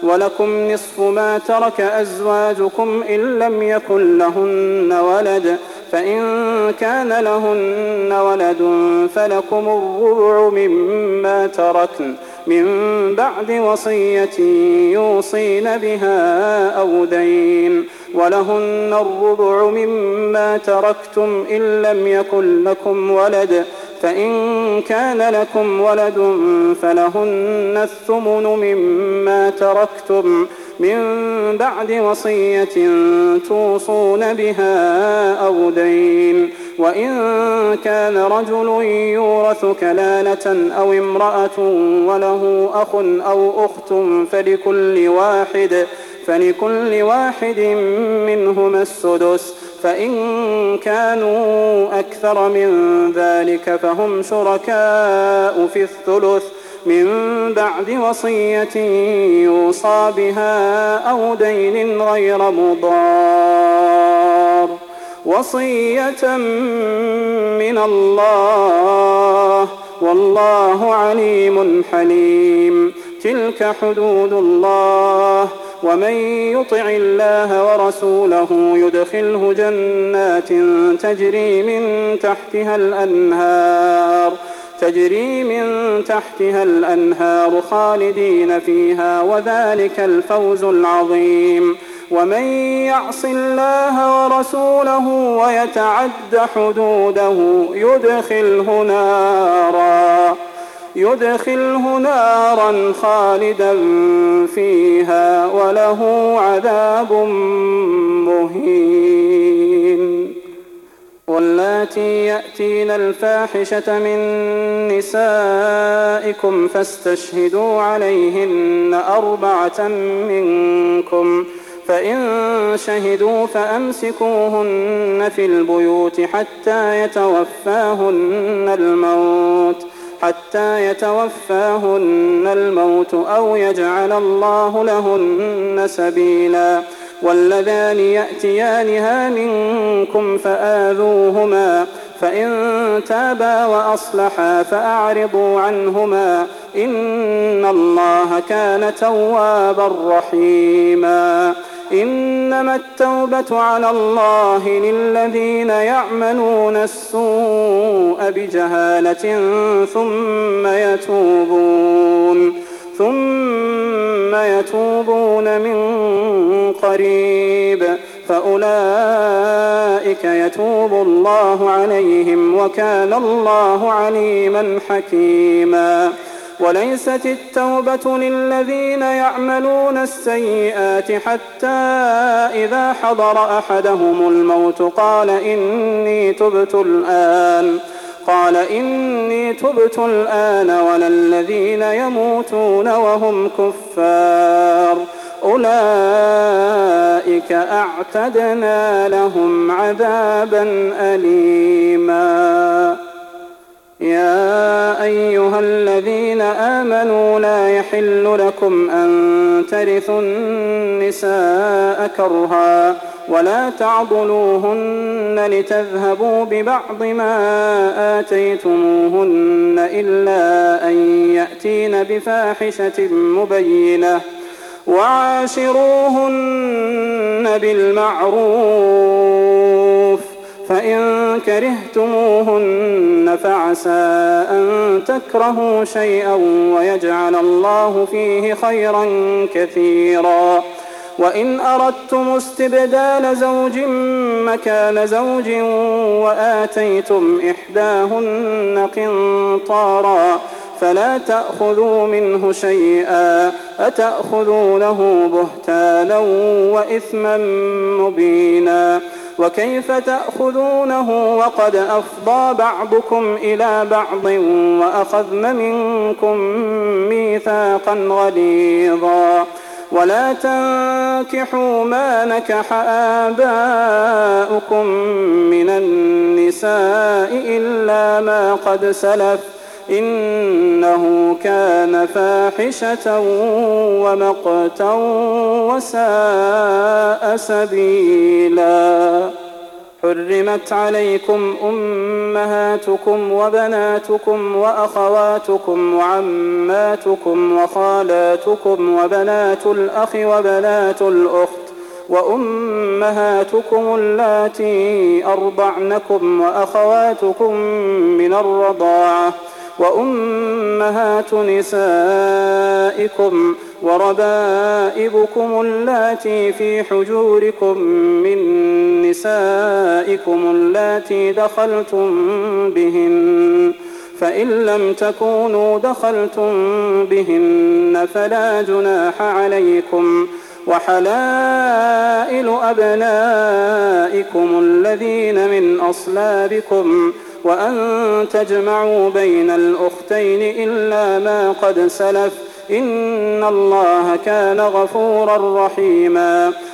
ولكم نصف ما ترك أزواجكم إن لم يكن لهن ولد، فإن كان لهن ولد فلكم الربع مما تركن من بعد وصية يوصين بها أو دين، ولهن الربع مما تركتم إن لم يكن لكم ولد، فإن كان لكم ولد فلهن الثمن مما تركتم من بعد وصية توصون بها أو دين، وإن كان رجل يورث كلالة أو امرأة وله أخ أو أخت فلكل واحد منهما السدس، فإن كانوا أكثر من ذلك فهم شركاء في الثلث من بعد وصية يوصى بها أو دين غير مضار، وصية من الله، والله عليم حليم. تلك حدود الله، ومن يطع الله ورسوله يدخله جنات تجري من تحتها الأنهار خالدين فيها، وذلك الفوز العظيم. ومن يعص الله ورسوله ويتعد حدوده يدخله نارا خالدا فيها وله عذاب مهين. واللاتي يأتين الفاحشة من نسائكم فاستشهدوا عليهن 4 منكم، فإن شهدوا فأمسكوهن في البيوت حتى يتوفاهن الموت أو يجعل الله لهن سبيلا. واللذان يأتيانها منكم فآذوهما، فإن تابا وأصلحا فأعرضوا عنهما، إن الله كان توابا رحيما. إنما التوبة على الله للذين يعملون السوء بجهالة ثم يتوبون من قريب فأولئك يتوب الله عليهم، وكان الله عليما حكيما. وليست التوبة للذين يعملون السيئات حتى إذا حضر أحدهم الموت قال إني تبت الآن، ولا الذين يموتون وهم كفار، أولئك أعتدنا لهم عذابا أليما. يا أيها الذين آمنوا لا يحل لكم أن ترثوا النساء كرها، ولا تعضلوهن لتذهبوا ببعض ما آتيتموهن إلا أن يأتين بفاحشة مبينة، وعاشروهن بالمعروف، فإن كرهتموهن فعسى أن تكرهوا شيئا ويجعل الله فيه خيرا كثيرا. وإن أردتم استبدال زوج مكان زوج وآتيتم إحداهن قنطارا فلا تأخذوا منه شيئا، أتأخذونه بهتانا وإثما مبينا. وكيف تأخذونه وقد أفضى بعضكم إلى بعض وأخذن منكم ميثاقا غليظا. ولا تنكحوا ما نكح آباؤكم من النساء إلا ما قد سلف، إنه كان فاحشة ومقتا وساء سبيلا. حرمت عليكم أمهاتكم وبناتكم وأخواتكم وعماتكم وخالاتكم وبنات الأخ وبنات الأخت وأمهاتكم اللاتي أرضعنكم وأخواتكم من الرضاعة وأمهات نسائكم وربائبكم اللاتي في حجوركم من نسائكم اللاتي دخلتم بهن فإن لم تكونوا دخلتم بهن فلا جناح عليكم وحلائل أبنائكم الذين من أصلابكم وأن تجمعوا بين الأختين إلا ما قد سلف إن الله كان غفورا رحيما